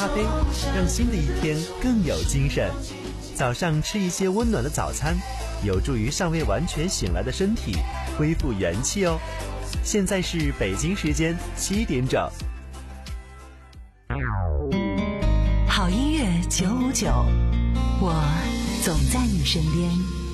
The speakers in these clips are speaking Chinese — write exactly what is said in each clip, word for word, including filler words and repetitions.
咖啡，让新的一天更有精神。早上吃一些温暖的早餐，有助于尚未完全醒来的身体恢复元气哦。现在是北京时间七点整。 好音乐九五九，我总在你身边。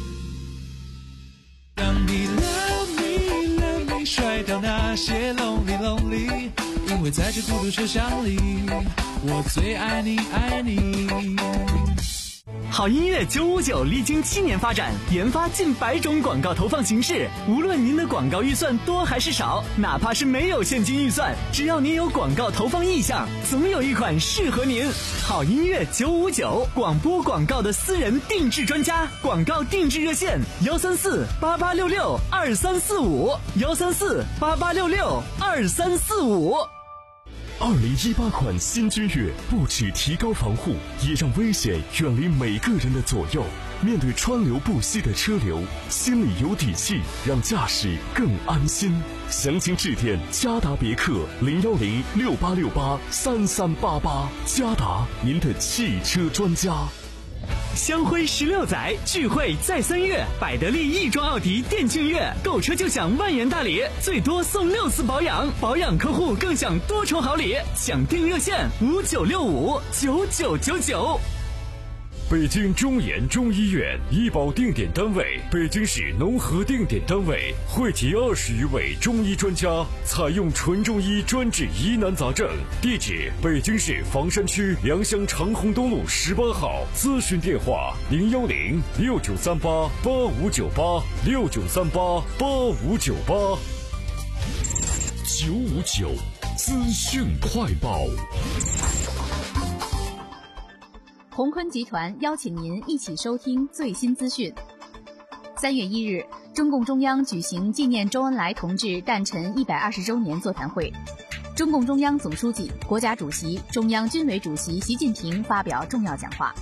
让你 love me love me 甩掉那些 lonely lonely， 因为在这孤独车厢里，我最爱你爱你。 好音乐九五九历经七年发展，研发近百种广告投放形式。无论您的广告预算多还是少，哪怕是没有现金预算，只要您有广告投放意向，总有一款适合您。好音乐九五九，广播广告的私人定制专家，广告定制热线幺三四八八六六二三四五幺三四八八六六二三四五。 二零一八款新君越不只提高防护，也让危险远离每个人的左右。面对川流不息的车流，心里有底气，让驾驶更安心。详情致电嘉达别克零幺零六八六八三三八八，嘉达，您的汽车专家。 香辉十六载，聚会在三月，百得利亦庄奥迪电竞月，购车就享万元大礼，最多送六次保养，保养客户更享多重好礼。抢订热线五九六五九九九九。 北京中研中医院医保定点单位，北京市农合定点单位，汇集二十余位中医专家，采用纯中医专治疑难杂症。地址：北京市房山区良乡长虹东路十八号。咨询电话：零幺零六九三八八五九八六九三八八五九八。九五九资讯快报。 鸿坤集团邀请您一起收听最新资讯。三月一日，中共中央举行纪念周恩来同志诞辰一百二十周年座谈会，中共中央总书记、国家主席、中央军委主席习近平发表重要讲话。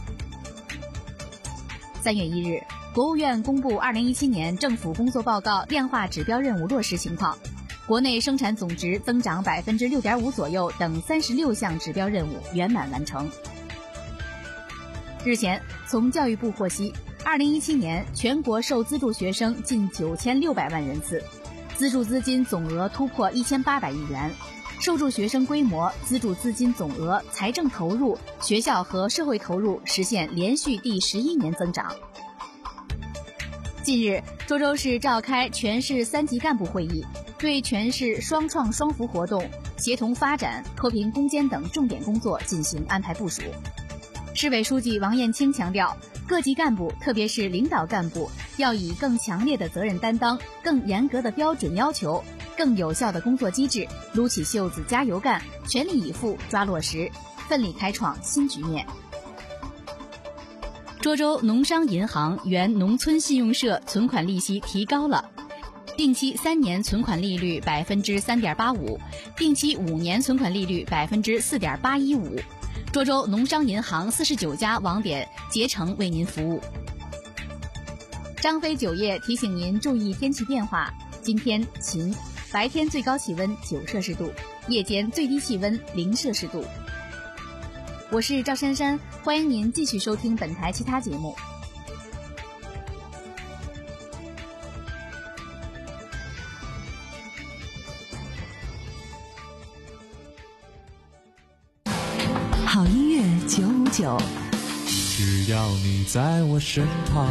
三月一日，国务院公布二零一七年政府工作报告量化指标任务落实情况，国内生产总值增长百分之六点五左右等三十六项指标任务圆满完成。日前，从教育部获悉，二零一七年全国受资助学生近九千六百万人次，资助资金总额突破一千八百亿元，受助学生规模、资助资金总额、财政投入、学校和社会投入实现连续第十一年增长。近日，涿州市召开全市三级干部会议，对全市双创双扶活动、协同发展、脱贫攻坚等重点工作进行安排部署。市委书记王艳青强调，各级干部，特别是领导干部，要以更强烈的责任担当、更严格的标准要求、更有效的工作机制，撸起袖子加油干，全力以赴抓落实，奋力开创新局面。涿州农商银行原农村信用社存款利息提高了，定期三年存款利率百分之三点八五，定期五年存款利率百分之四点八一五。涿州农商银行四十九家网点竭诚为您服务。张飞酒业提醒您注意天气变化，今天晴，白天最高气温九摄氏度，夜间最低气温零摄氏度。我是赵珊珊，欢迎您继续收听本台其他节目。 好音乐九五九， 只要你在我身旁。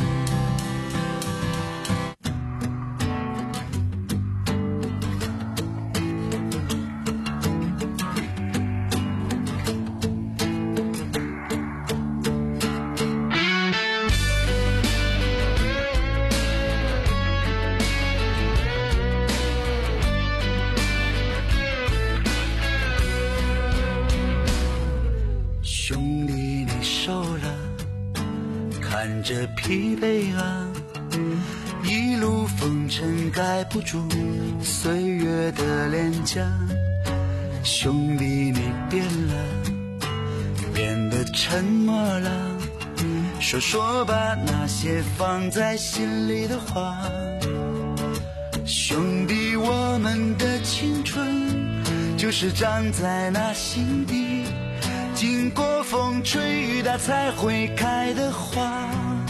兄弟你瘦了，看着疲惫啊，一路风尘盖不住岁月的脸颊。兄弟你变了，变得沉默了，说说吧那些放在心里的话。兄弟我们的青春就是长在那心底， 经过风吹雨打才会开的花。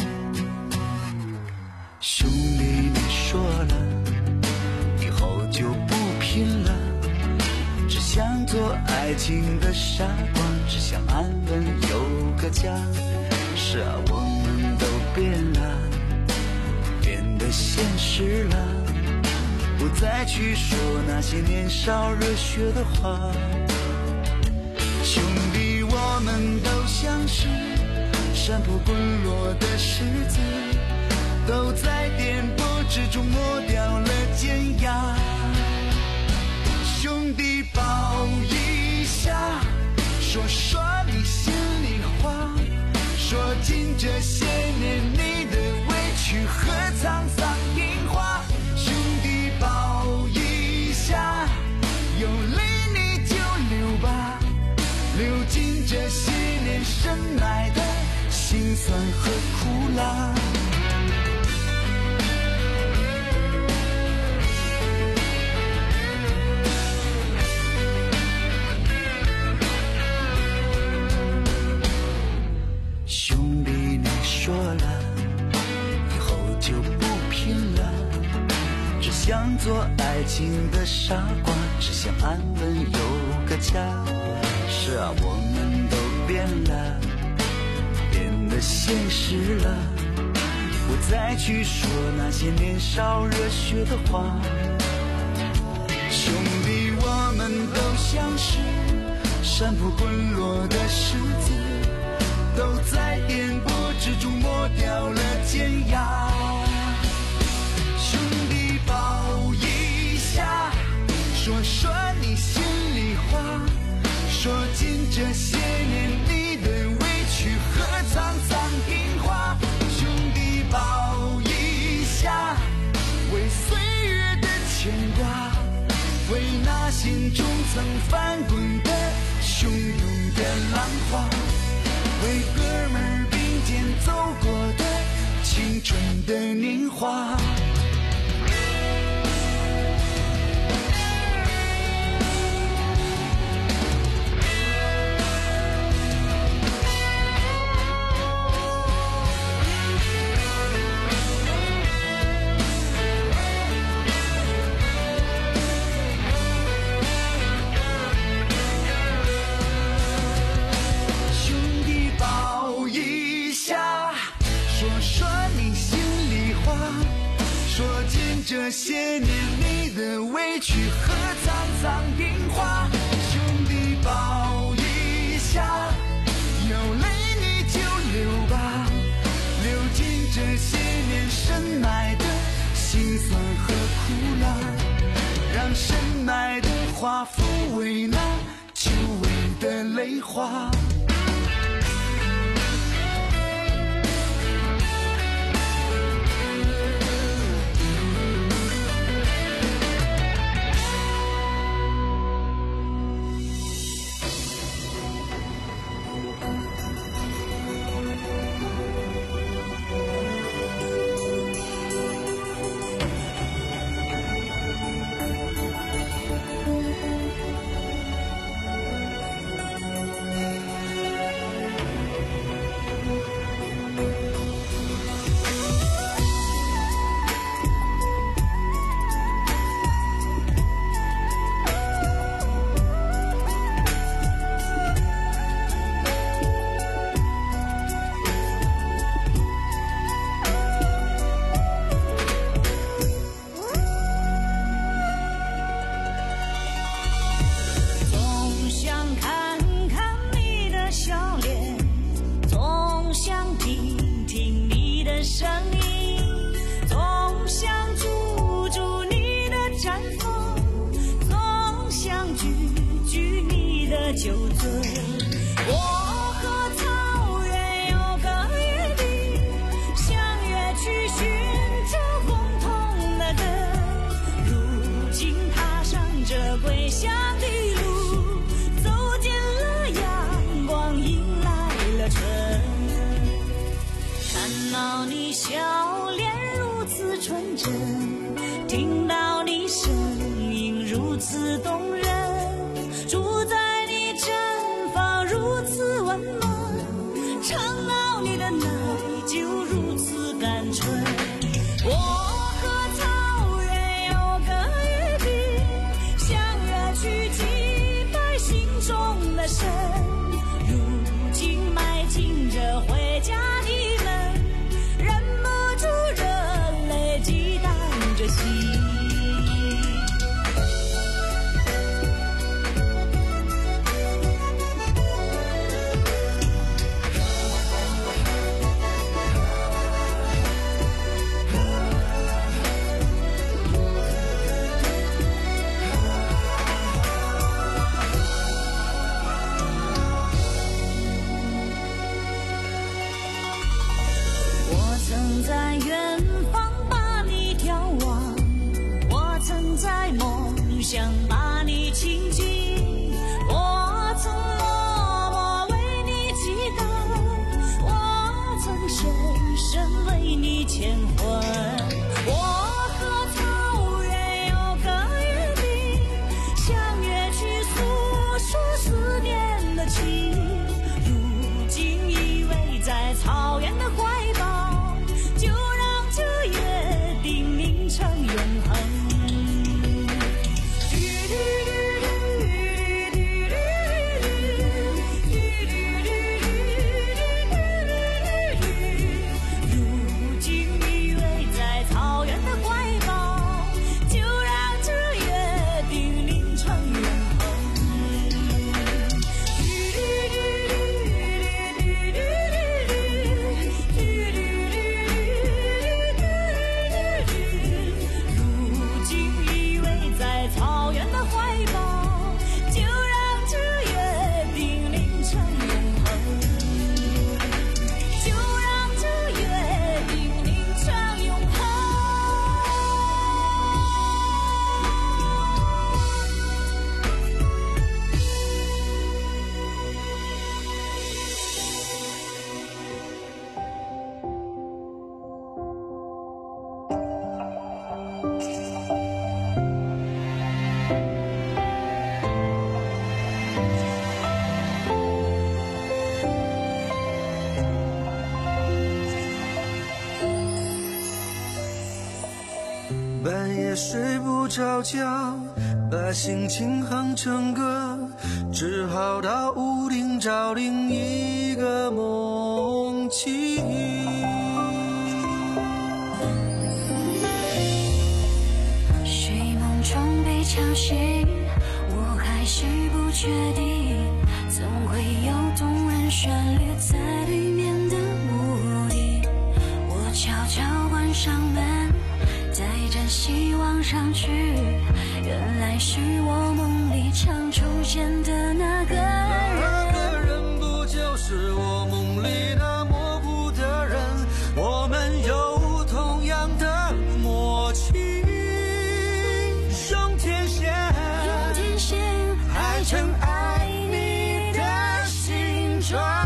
兄弟你说了，以后就不拼了，只想做爱情的傻瓜，只想安稳有个家。是啊，我们都变了，变得现实了，不再去说那些年少热血的话。兄弟，我们都像是山坡滚落的石子，都在颠簸之中磨掉了尖牙。兄弟抱一下，说说你心里话，说尽这些年你的委屈和沧桑变化。兄弟抱一下，有泪你就流吧，流尽这些年深埋的辛酸和苦辣。兄弟你说了，以后就不拼了，只想做爱情的傻瓜，只想安稳有个家。是啊，我们都变了，变得现实了，不再去说那些年少热血的话。兄弟，我们都像是山坡滚落的石子，都在颠簸之中磨掉了尖牙。兄弟抱一下，说说你心里话，说尽这些年你的委屈和沧桑变化。兄弟抱一下，为岁月的牵挂，为那心中曾翻滚的汹涌的浪花，为哥们儿并肩走过的青春的年华。这些年你的委屈和沧桑变化。兄弟抱一下，有泪你就流吧，流尽这些年深埋的辛酸和苦辣，让深埋的花抚慰那久违的泪花。 酒醉，我和草原有个约定，相约去寻找共同的根。如今踏上这归乡的路，走进了阳光，迎来了春。看到你笑脸如此纯真，听到你声音如此动人，住在如此个心。在远方把你眺望，我曾在梦想把你亲近，我曾默默为你祈祷，我曾深深为你牵魂。我和草原有个约定，相约去诉说思念的情，如今依偎在草原的怀抱，就让这约定凝成永恒。如今依偎在草原的怀抱，就让这约定凝成永半夜睡不着觉，把心情哼成歌，只好到屋顶找另一个梦境。 睡梦中被吵醒，我还是不确定，总会有动人旋律在对面的屋顶。我悄悄关上门，带着希望上去，原来是我梦里常出现的那个人。 那个人不就是我梦里那模糊的人？我们有同样的默契，用天线， 用天线爱成爱你的形状。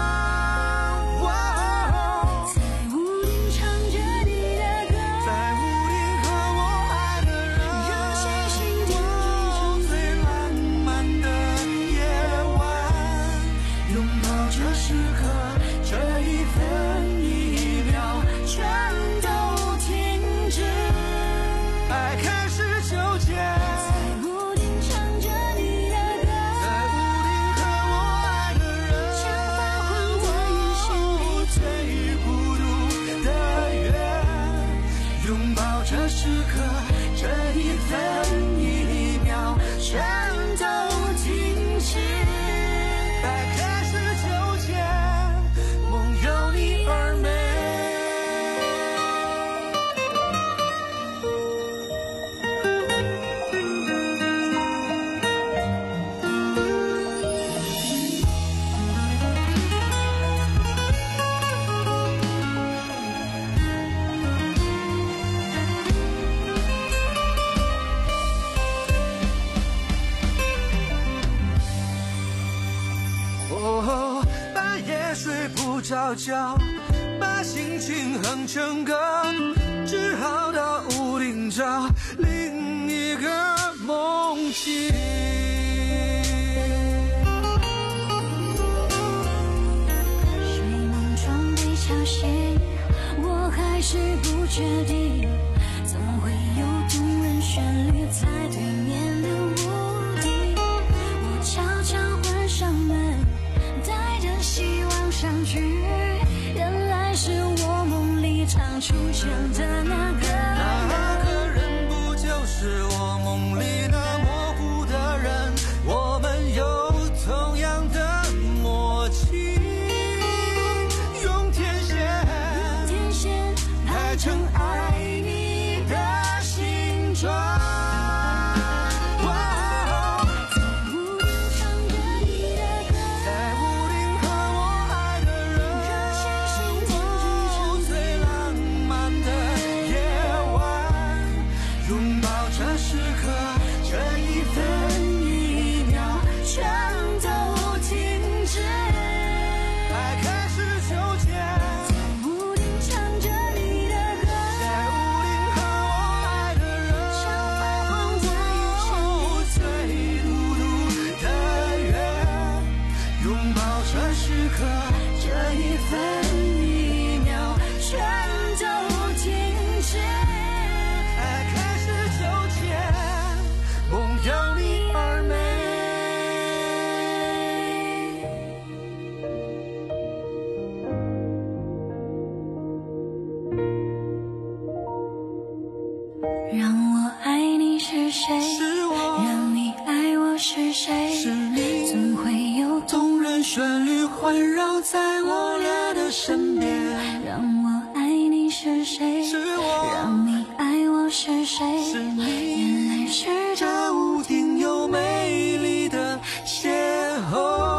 着觉，把心情哼成歌，只好到屋顶找另一个梦境。 睡梦中被吵醒，我还是不确定，总会有动人旋律在对面的屋顶。我悄悄关上门，带着希望上去，原来是我梦里常出现的那个人。 那个人这时刻，这一分一秒全都停止。爱开始纠结， 在屋顶唱着你的歌， 在屋顶和我爱的人， 像泛黄的眼神， 最孤独的月，拥抱这时刻，这一分一秒全都停止。爱开始纠结，梦有你而美。 让我爱你是谁？ 是我， 让你爱我是谁？ 是你， 总会有动人旋律环绕在我俩的身边。 让我爱你是谁？ 是我， 让你爱我是谁？ 是你， 原来是这屋顶有美丽的邂逅。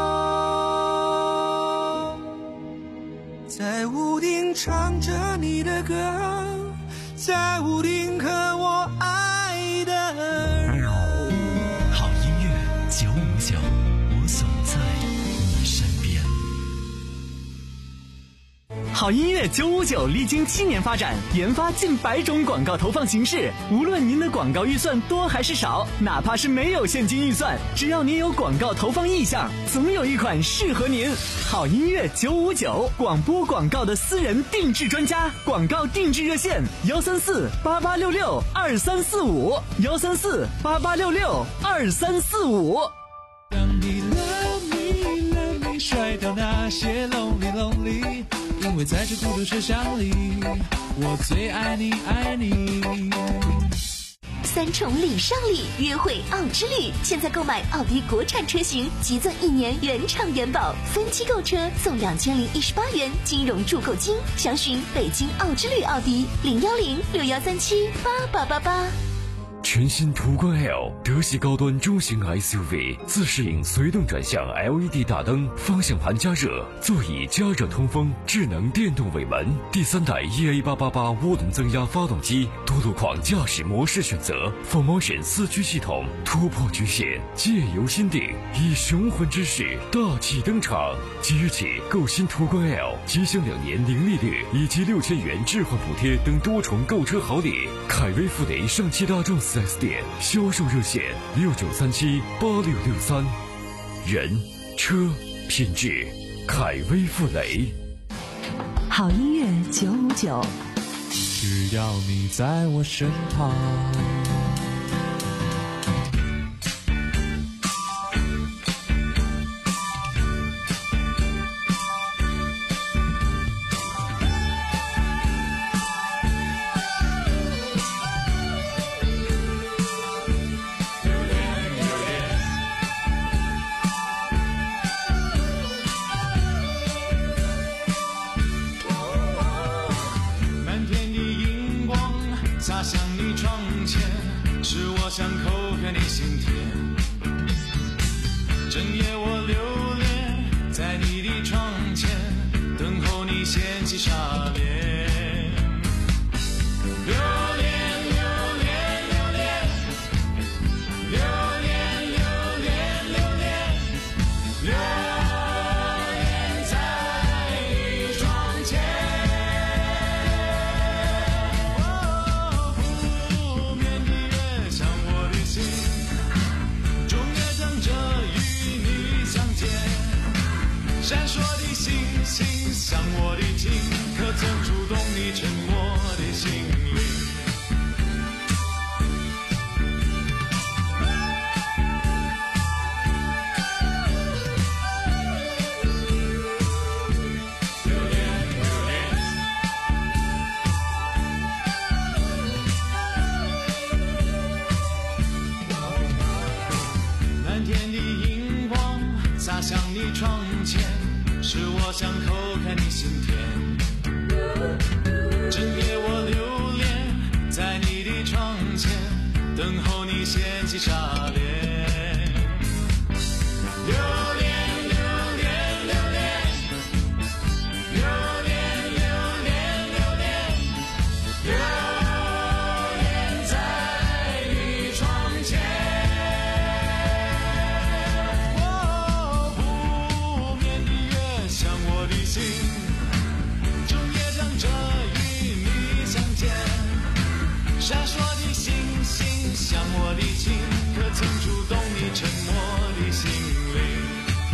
在屋顶唱着你的歌，在屋顶和我爱的人。 好音乐九五九，我总在你身边。 好音乐九五九历经七年发展，研发近百种广告投放形式。无论您的广告预算多还是少，哪怕是没有现金预算，只要您有广告投放意向，总有一款适合您。好音乐九五九，广播广告的私人定制专家，广告定制热线：幺三四八八六六二三四五，幺三四八八六六二三四五。 让你 love me love me 甩掉那些 lonely lonely， 因为在这孤独车厢里，我最爱你爱你。 三重礼上礼，约会奥之旅，现在购买奥迪国产车型，即赠一年原厂原保，分期购车送两千零一十八元金融助购金。详询北京奥之旅奥迪零幺零六幺三七八八八八。 全新途观 L 德系高端中型 S U V， 自适应随动转向 L E D 大灯，方向盘加热，座椅加热通风，智能电动尾门，第三代 E A 八八八 涡轮增压发动机，多路况驾驶模式选择 ，four motion 四驱系统，突破局限，借由心定，以雄浑之势大气登场。即日起购新途观 L， 即享两年零利率以及六千元置换补贴等多重购车好礼。凯威富雷上汽大众四 S 店销售热线六九三七八六六三，人车品质，凯威富雷。 好音乐九五九， 只要你在我身旁。洒向你窗前，是我想扣开你心田。整夜我流连在你的窗前，等候你掀起纱帘。留恋，留恋，留恋，留恋，留恋，留恋，留恋在你窗前。闪烁的星星像我的情，可曾触动你沉默的心灵？留恋，留恋。蓝天的荧光洒向你窗前，是我想扣开你心田。整夜我流连在你的窗前，等候你掀起纱帘。留恋，留恋，留恋，留恋，留恋，留恋，留恋在闪烁的星星像我的情，可曾触动你沉默的心灵？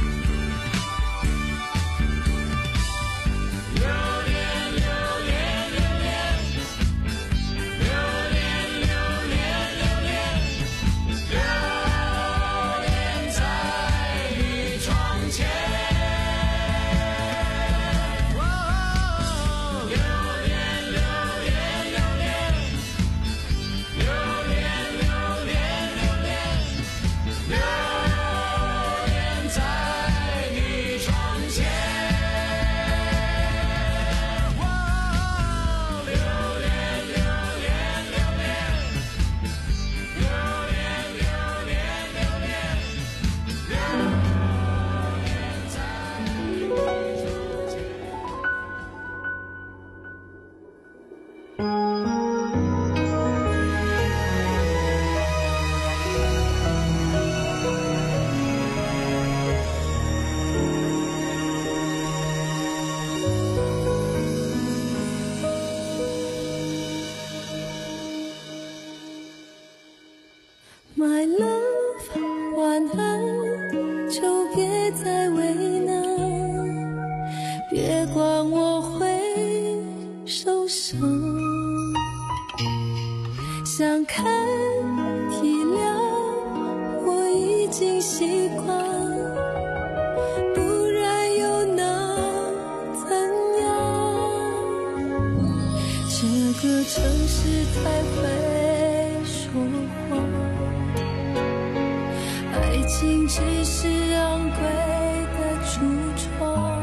留恋，留恋，留恋，留恋，留恋，留恋，留恋在你窗前。 My love， 晚安，就别再为难，别管我会受伤。想看体谅，我已经习惯，不然又能怎样？这个城市太会说谎，爱情只是昂贵的橱窗，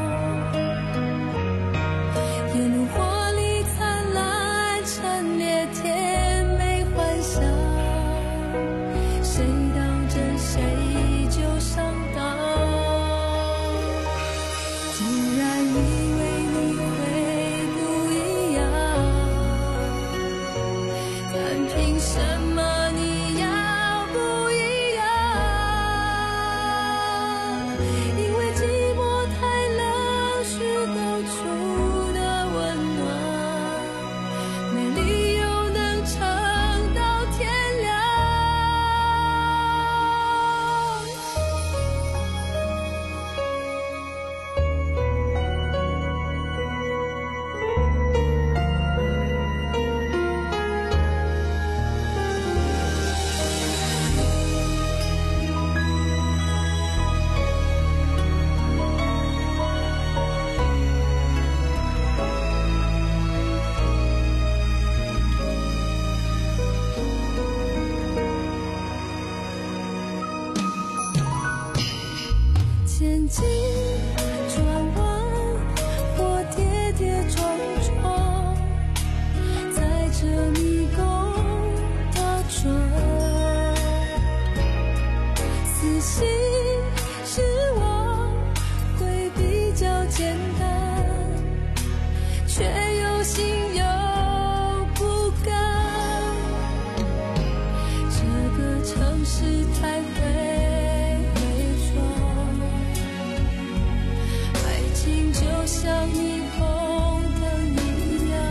沿路华丽灿烂，陈列甜美幻想，谁当真谁就上当。既然以为你会不一样，但凭什么你要不一样？因为寂寞太冷，虚构出的温暖，没理由能撑到天亮。前进转弯，我跌跌撞撞，在这迷宫打转，死心失望会比较简单，却有心有不甘。这个城市太会就像霓虹灯一样，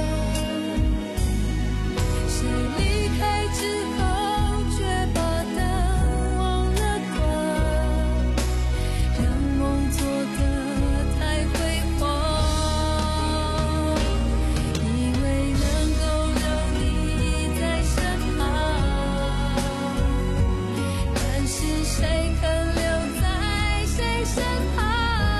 谁离开之后却把灯忘了关，让梦做得太辉煌，以为能够有你在身旁，但是谁肯留在谁身旁？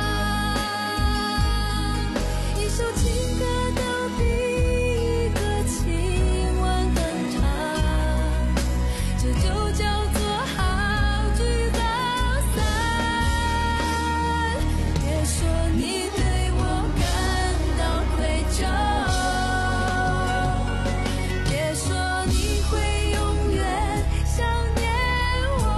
一首情歌都比一个亲吻更长，这就叫做好聚好散。别说你对我感到愧疚，别说你会永远想念我，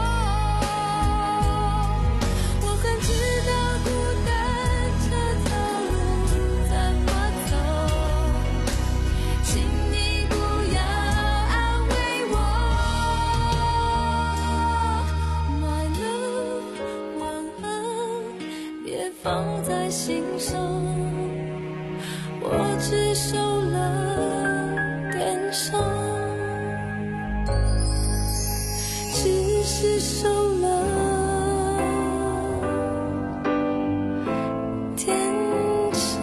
我很知道孤单这条路怎么走，请你不要安慰我。 My love， 晚安，别放在心上，我只受了点伤。 失守了天长。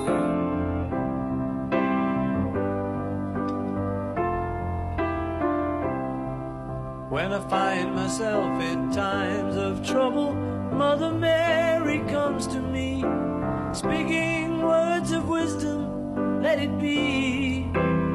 When I find myself in times of trouble, Mother Mary comes to me, speaking words of wisdom, let it be.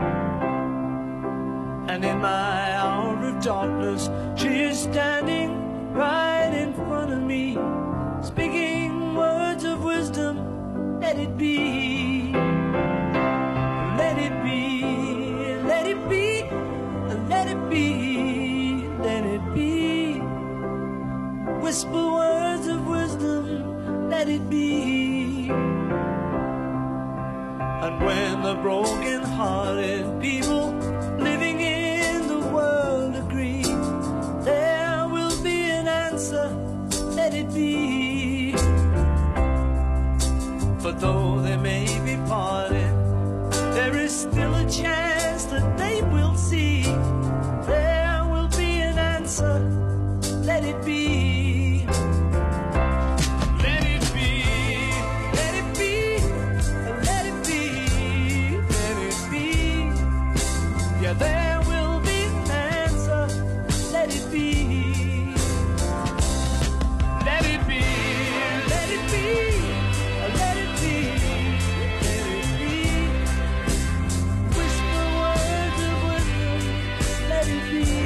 And in my hour of darkness, she is standing right in front of me, speaking words of wisdom, let it be. Let it be, let it be, let it be, let it be. Whisper words of wisdom, let it be. And when the broken-hearted people living in the world agree, there will be an answer, let it be. For though they may be parted, there is still a chance that they will see. There will be an answer, let it be. Let it be, let it be, let it be, let it be. Yeah, there will be an answer, let it be. Let it be, let it be, let it be, let it be. Whisper words of wisdom, let it be.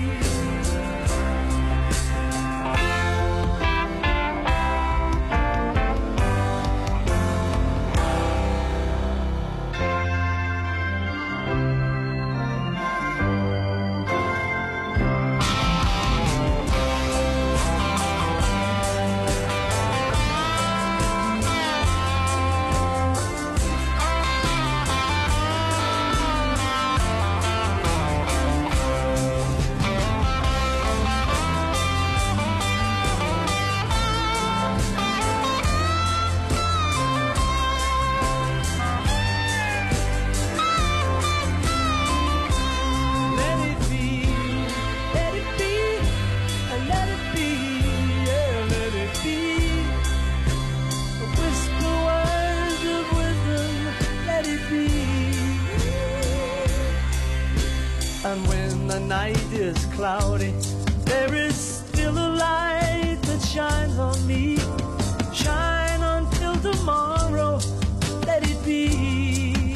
Let it be, let it be, let it be, yeah, let it be. Whisper words of wisdom, let it be. And when the night is cloudy, there is still a light that shines on me. Shine until tomorrow, let it be.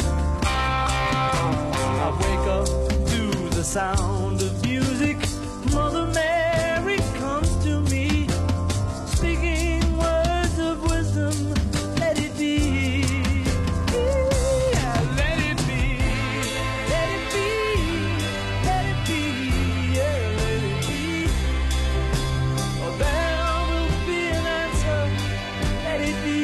I wake up to the sound of music. Mother Mary comes to me, speaking words of wisdom, let it be. Yeah, let it be, let it be, let it be, yeah, let it be. Oh, there will be an answer, let it be.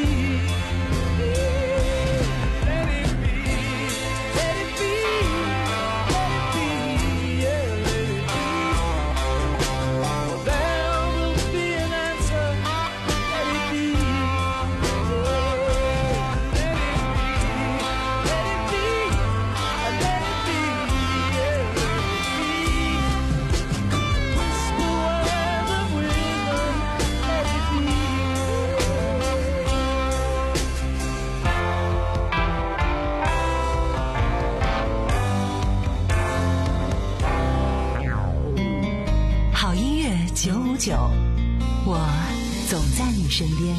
Let it be, let it be, let it be, yeah, let it be. Oh, there will be an answer, let it be. Let it be, let it be, let it be, yeah, let it be. Whisper words of wisdom, let it be. 好音乐九五九，我总在你身边。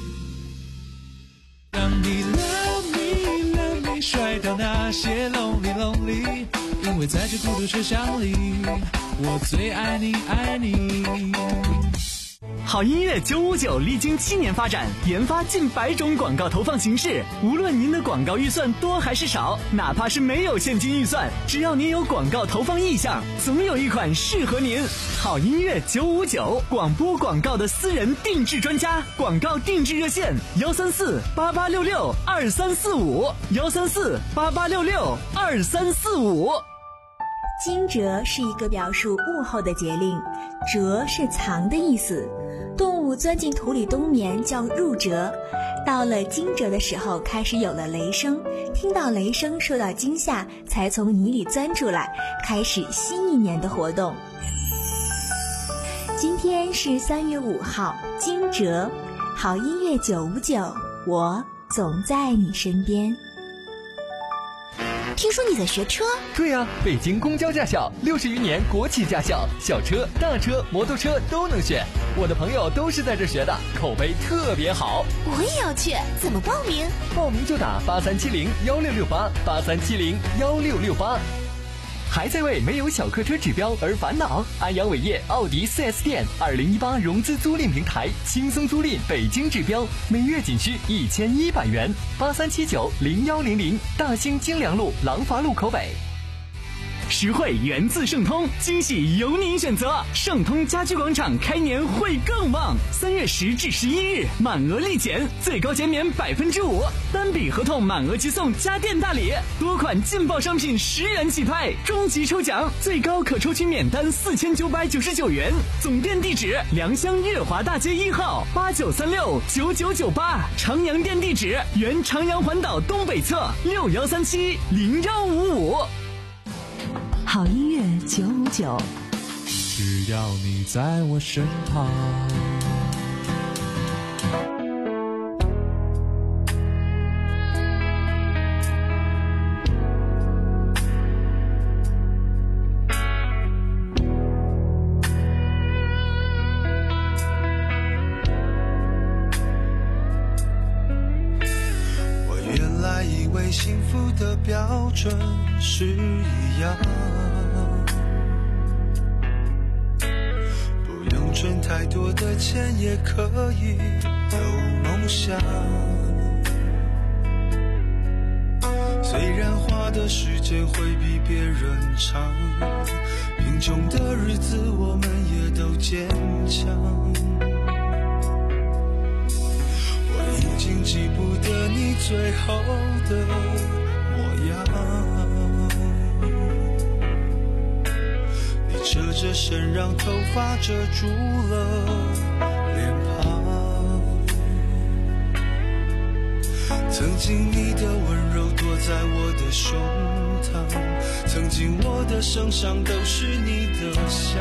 让你 love me love me 甩掉那些 lonely lonely， 因为在这孤独车厢里，我最爱你爱你。 好音乐九五九历经七年发展，研发近百种广告投放形式。无论您的广告预算多还是少，哪怕是没有现金预算，只要您有广告投放意向，总有一款适合您。好音乐九五九，广播广告的私人定制专家，广告定制热线幺三四八八六六二三四五幺三四八八六六二三四五。 惊蛰是一个表述物候的节令，蛰是藏的意思。动物钻进土里冬眠叫入蛰，到了惊蛰的时候开始有了雷声，听到雷声受到惊吓，才从泥里钻出来，开始新一年的活动。 今天是三月五号，惊蛰，好音乐九五九，我总在你身边。 听说你在学车？ 对呀、啊，北京公交驾校六十余年国企驾校，小车、大车、摩托车都能选。我的朋友都是在这学的，口碑特别好。 我也要去，怎么报名？ 报名就打八三七零幺六六八，八三七零幺六六八。还在为没有小客车指标而烦恼？安阳伟业奥迪 四 S 店二零一八融资租赁平台，轻松租赁北京指标，每月仅需一千一百元。八三七九零幺零零，大兴京良路廊坊路口北。 实惠源自盛通，惊喜由您选择。盛通家居广场开年会更旺，三月十至十一日满额立减，最高减免百分之五，单笔合同满额即送家电大礼，多款劲爆商品十元起拍，终极抽奖最高可抽取免单四千九百九十九元。总店地址：良乡悦华大街一号八九三六九九九八，长阳店地址：原长阳环岛东北侧六幺三七零幺五五。 好音乐九五九， 只要你在我身旁。 我原来以为幸福的标准是一样，赚太多的钱也可以有梦想，虽然花的时间会比别人长，贫穷的日子我们也都坚强。我已经记不得你最后的模样，侧着身让头发遮住了脸庞，曾经你的温柔躲在我的胸膛，曾经我的声响都是你的香。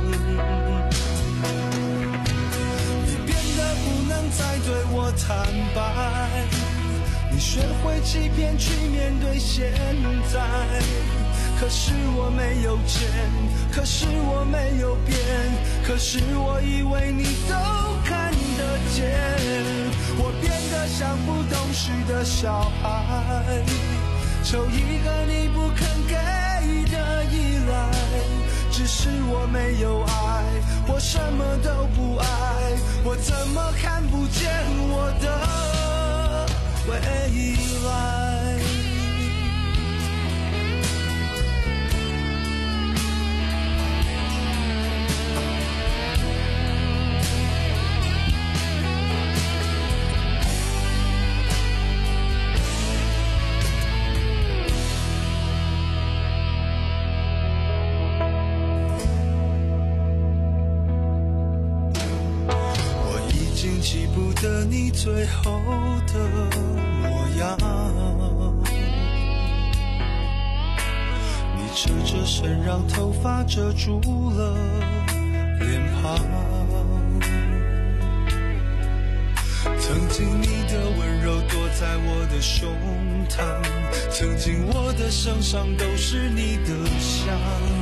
你变得不能再对我坦白，你学会欺骗去面对现在，可是我没有钱，可是我没有变，可是我以为你都看得见。我变得像不懂事的小孩，求一个你不肯给的依赖，只是我没有爱，我什么都不爱，我怎么看不见我的未来。记不得你最后的模样，你侧着身让头发遮住了脸庞，曾经你的温柔躲在我的胸膛，曾经我的声响都是你的香。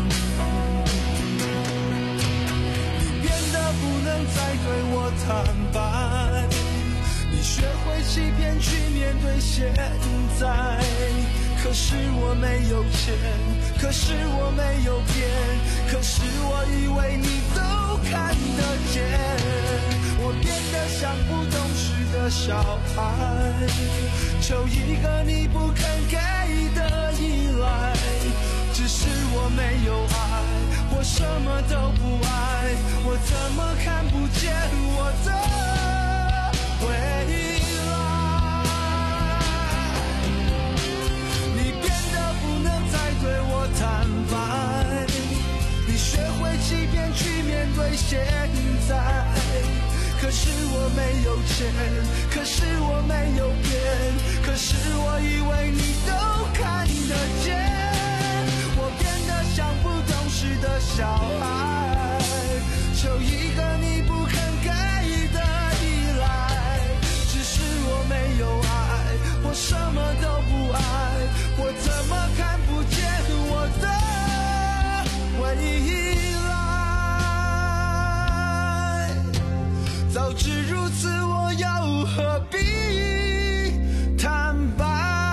再对我坦白，你学会欺骗去面对现在，可是我没有钱，可是我没有变，可是我以为你都看得见。我变得像不懂事的小孩，求一个你不肯给的依赖，只是我没有爱，我什么都不爱，我怎么看不见我的未来。你变得不能再对我坦白，你学会欺骗去面对现在，可是我没有钱，可是我没有变，可是我以为你都看得见。我变得像不懂事的小孩， 求一个你不肯给的依赖。只是我没有爱，我什么都不爱，我怎么看不见我的未来？早知如此，我又何必坦白？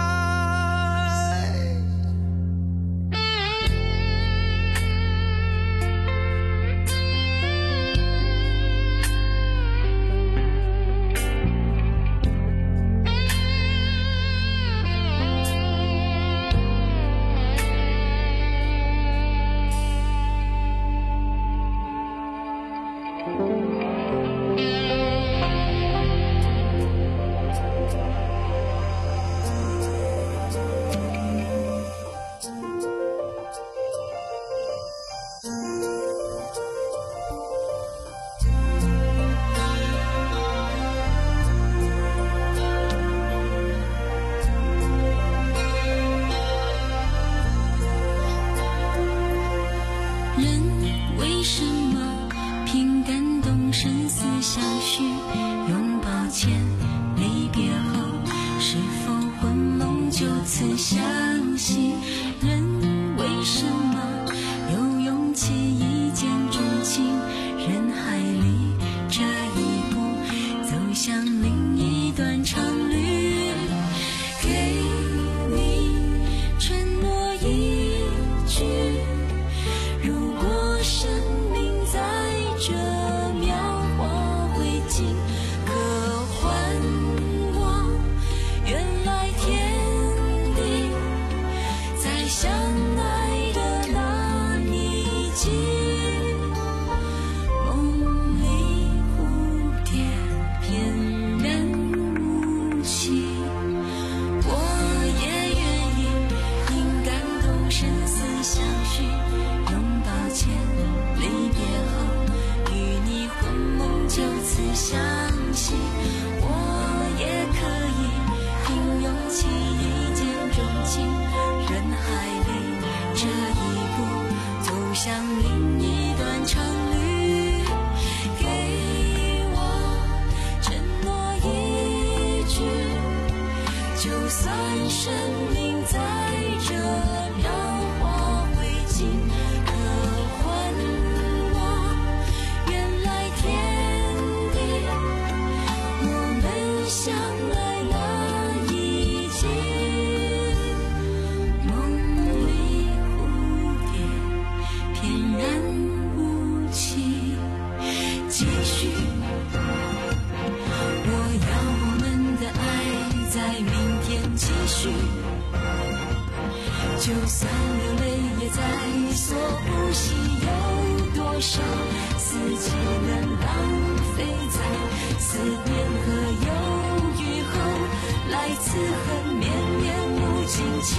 就算流泪也在所不惜，有多少四季能浪费在思念和犹豫后，来自恨绵绵无尽期。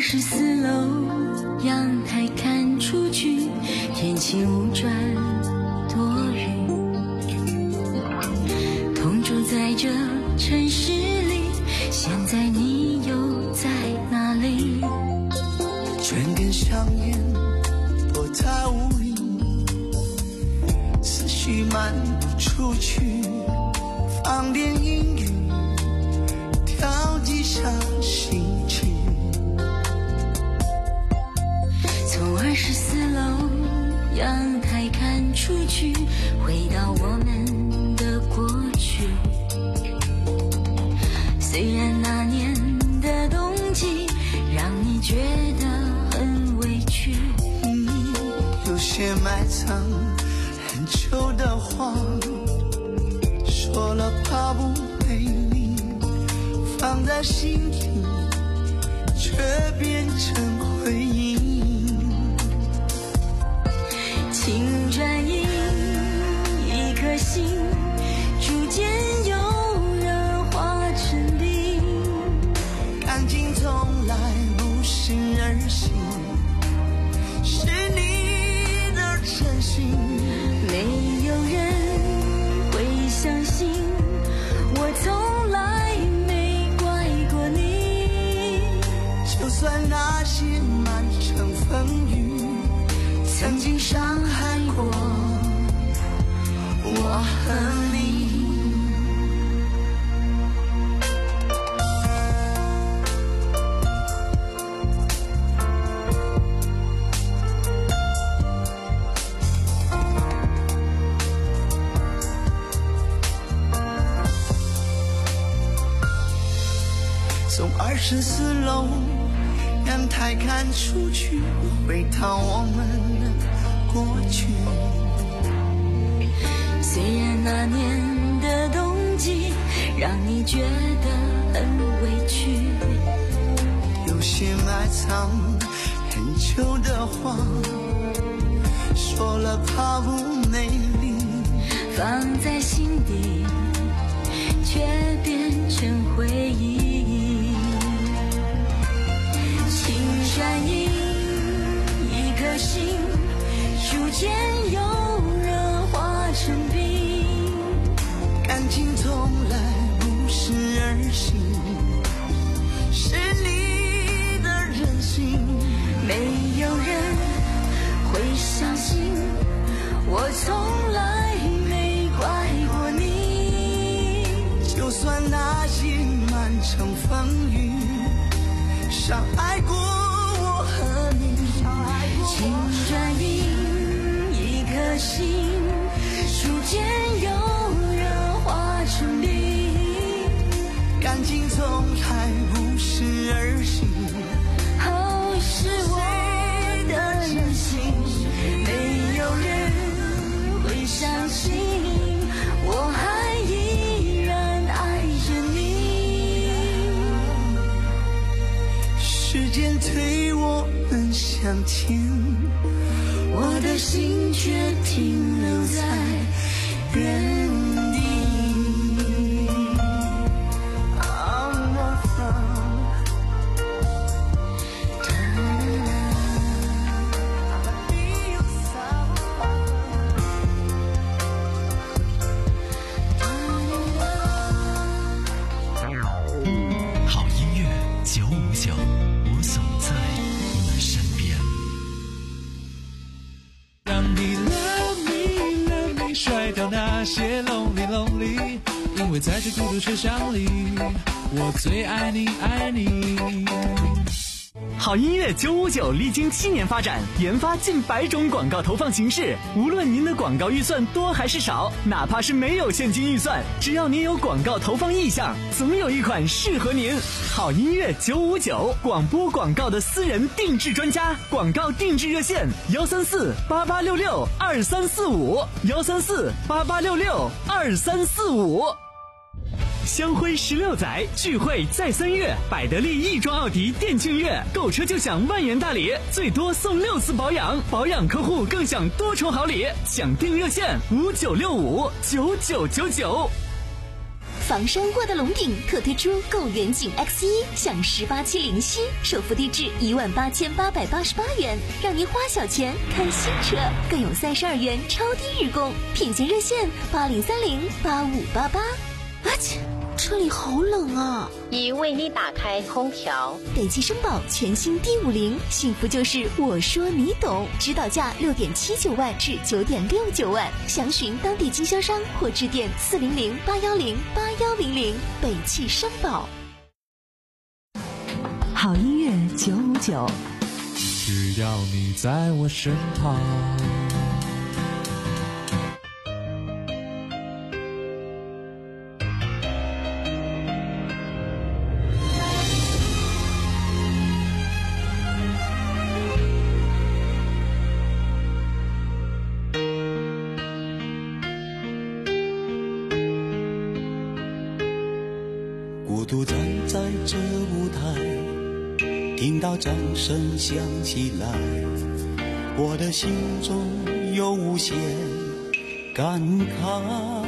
十四楼阳台看出去，天气无转多云。同住在这城市里，现在你又在哪里？ 卷根香烟，躲在屋里，思绪漫不出去，放点音乐，调剂下心情。 从二十四楼阳台看出去，回到我们的过去。虽然那年的冬季让你觉得很委屈， 嗯，有些埋藏很久的话，说了怕不美丽，放在心底却变成回忆。 情转移一颗心，逐渐有人化成冰。 感情从来不是儿戏，是你的真心。 没有人会相信，我从来没怪过你。 就算那些满城风雨曾经伤害过我和你。从二十四楼阳台看出去，回到我们的过去。 虽然那年的冬季让你觉得很委屈， 有些埋藏很久的话，说了怕不美丽， 放在心底却变成回忆。情转移一颗心，逐渐有人化成冰。 感情从来不是儿戏，是你的任性。 没有人会相信，我从来没怪过你。 就算那些满城风雨伤害过我和你， 情转移一颗心，逐渐有人化成冰。 感情从来不是儿戏， 哦，是我的任性。没有人会相信，我还依然爱着你。 时间推我们向前，我的心却停留在原地。 好音乐九五九，我总在你们身边。 让你 love me love me， 甩掉那些 lonely lonely， 因为在这孤独车厢里，我最爱你爱你。 好音乐九五九历经七年发展，研发近百种广告投放形式。无论您的广告预算多还是少，哪怕是没有现金预算，只要您有广告投放意向，总有一款适合您。好音乐九五九，广播广告的私人定制专家，广告定制热线：幺三四八八六六二三四五，幺三四八八六六二三四五。香辉十六载，聚会在三月，百得利亦庄奥迪店庆月，购车就享万元大礼，最多送六次保养，保养客户更享多重好礼，抢订热线五九六五九九九九。 房山沃德龙顶特推出购远景 X 一 享十八期零息，首付低至一万八千八百八十八元，让您花小钱看新车，更有三十二元超低日供，品鉴热线八零三零八五八八。啊切，车里好冷啊！ 已为你打开空调。 北汽绅宝全新 D 五零，幸福就是我说你懂，指导价六点七九万至九点六九万，详询当地经销商或致电四零零八幺零八幺零零。北汽绅宝。 好音乐九五九， 只要你在我身旁。 孤独站在这舞台，听到掌声响起来，我的心中有无限感慨。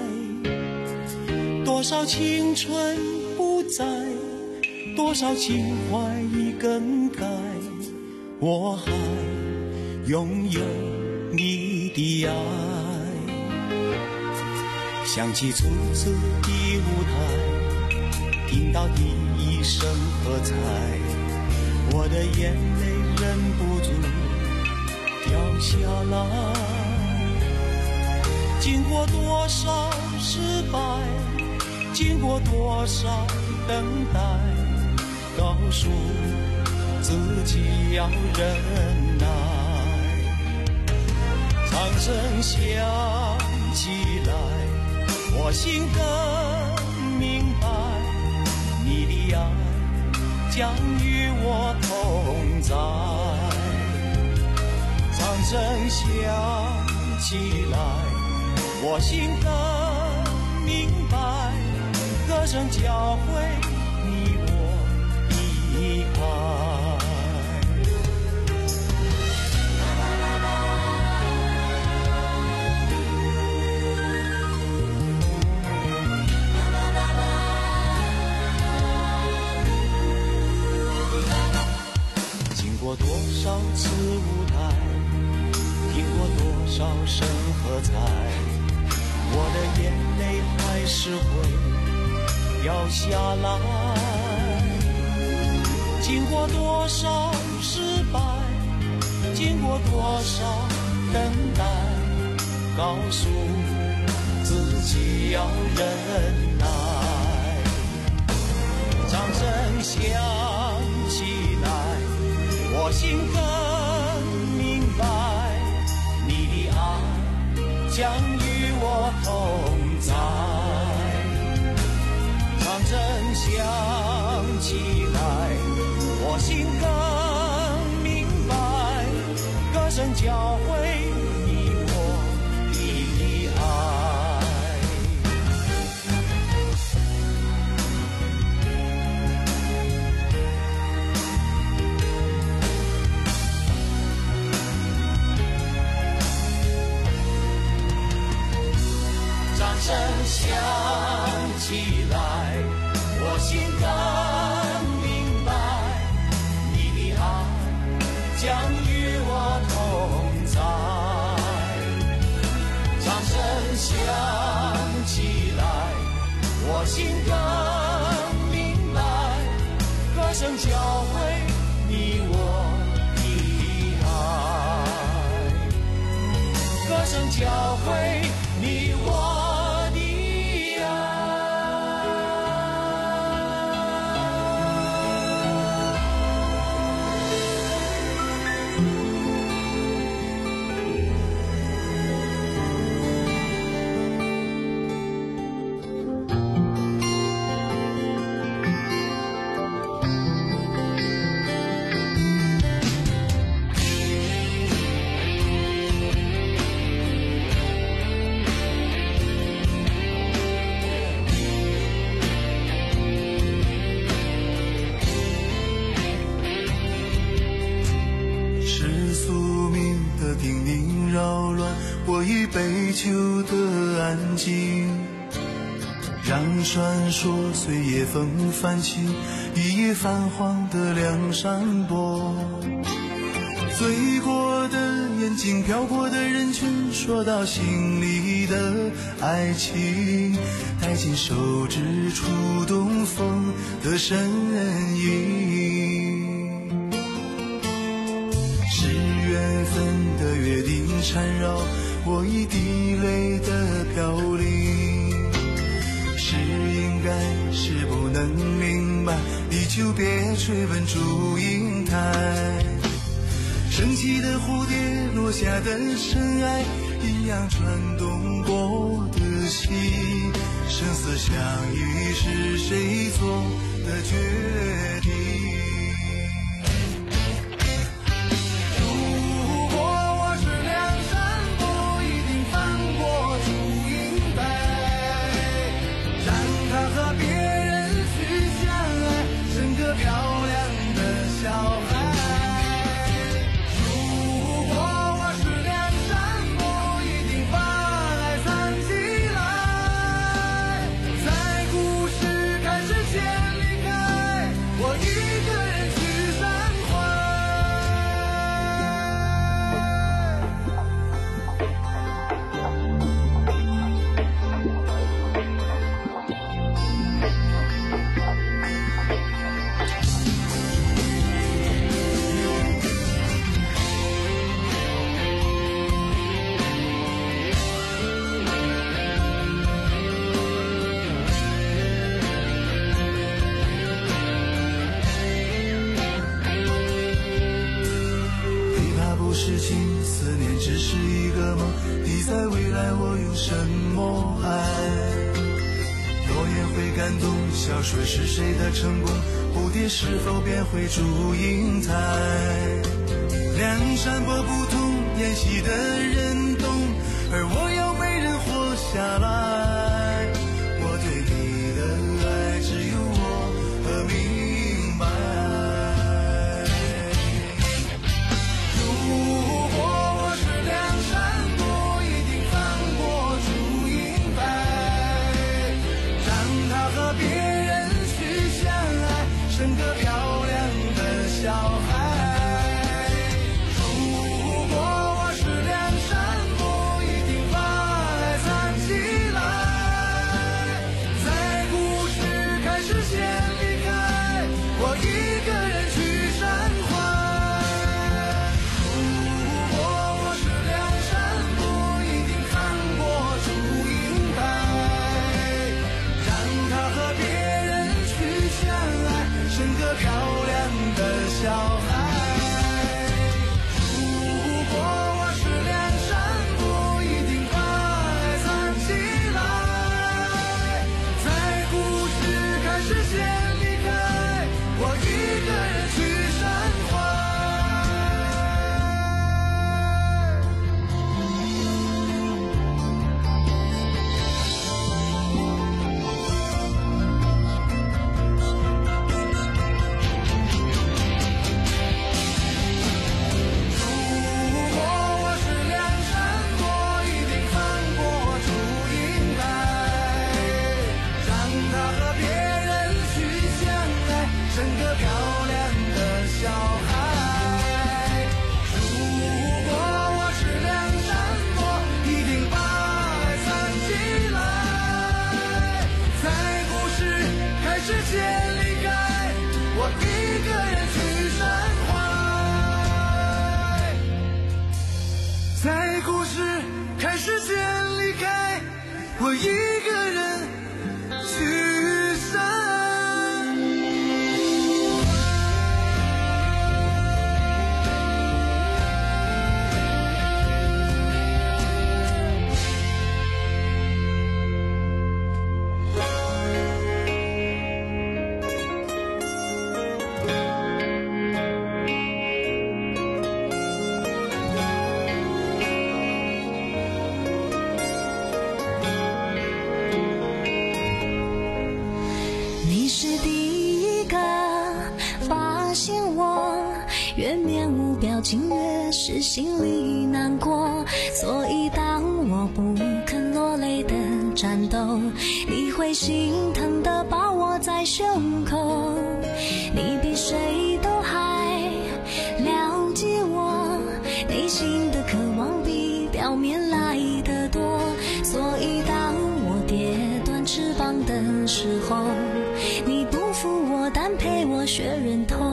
多少青春不在，多少情怀已更改，我还拥有你的爱。想起初次的舞台，听到第一声喝彩，我的眼泪忍不住掉下来。经过多少失败，经过多少等待，告诉自己要忍耐。掌声响起来，我心更明白，你的爱将与我同在。掌声响起来，我心更明白，歌声教会你我一块。经过多少次舞台，听过多少声喝彩，我的眼泪还是会掉下来。经过多少失败，经过多少等待，告诉自己要忍耐。掌声响起来，我心更明白，你的爱将与我同在。掌声响起来，我心更明白，歌声教会你我的爱。掌声响起来，我心更明白，你的爱将与我同在。掌声响起来，我心更明白，歌声教会你我的爱，歌声教会你我。 我已被囚的安静， 让传说随夜风泛起，一夜泛黄的梁山泊。醉过的眼睛，飘过的人群，说到心里的爱情，带进手指触动风的身影。是缘分的约定缠绕我一滴泪的飘零，是应该是不能明白，你就别追问祝英台。升起的蝴蝶，落下的尘埃，一样穿动过的心。生死相依是谁做的决定？如果我是梁山伯，一定翻过祝英台，让他和别人去相爱，生个漂亮的小孩。事情思念只是一个梦，你在未来我有什么爱？诺言会感动，小说是谁的成功？蝴蝶是否便会祝英台？梁山伯不同，演戏的人懂，而我要被人活下来。我对你的爱只有我和明白。小孩，如果我是梁山伯，一定把爱藏起来，在故事开始前离开，我一个人去山怀。如果我是梁山伯，一定看过祝英台，让他和别人去相爱，生个漂亮的小孩。如果我是梁山伯，一定把爱藏起来，在故事开始前离开，我一个人去山怀。之前离开，我一个人去山怀，在故事开始前离开，我一个人去山越面无表情，越是心里难过。所以当我不肯落泪的颤抖， 手，你会心疼地把我在胸口，你比谁都还了解我内心的渴望比表面来得多，所以当我跌断翅膀的时候，你不负我但陪我学忍痛。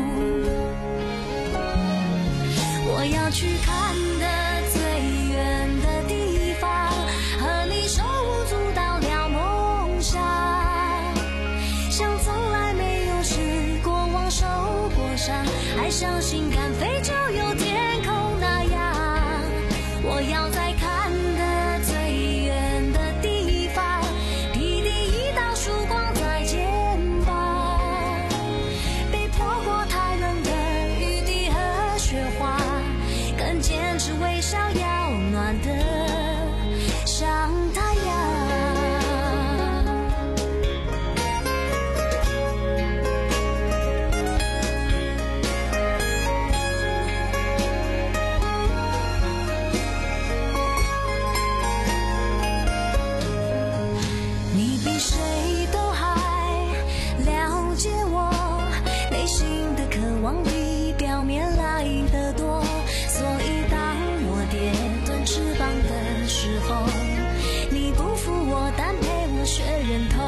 我要去看的最远的地方，和你手舞足蹈聊梦想，像从来没有试过往受过伤，还相信敢飞就有天空那样。我要在看的最远的地方，披第一道曙光在肩膀，被泼过太冷的雨滴和雪花，更坚持微笑要暖的像太阳。你比谁都还了解我内心的渴望比表面来得多，所以当我跌断翅膀的时候，你不负我但陪我学忍痛。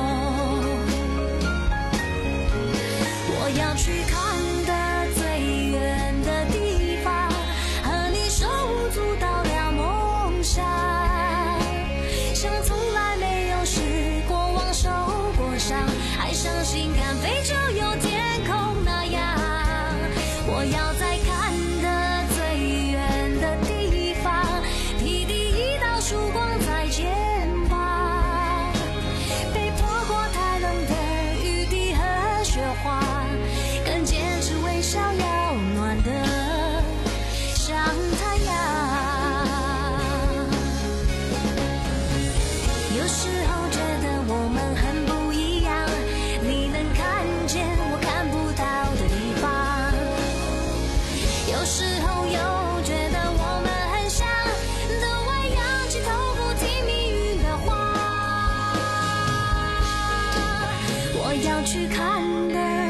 我要去看的最远的地方，和你手舞足蹈聊梦想，像从来没有试过往受过伤，还相信敢飞就有天空那样。我要在看的最远的地方，披第一道曙光在肩膀，被泼过太冷的雨滴和雪花，更坚持微笑要暖的像太阳。有时候觉得我们很不一样，你能看见我看不到的地方，有时候又觉得我们很像，都爱仰起头不听命运的话。我要去看的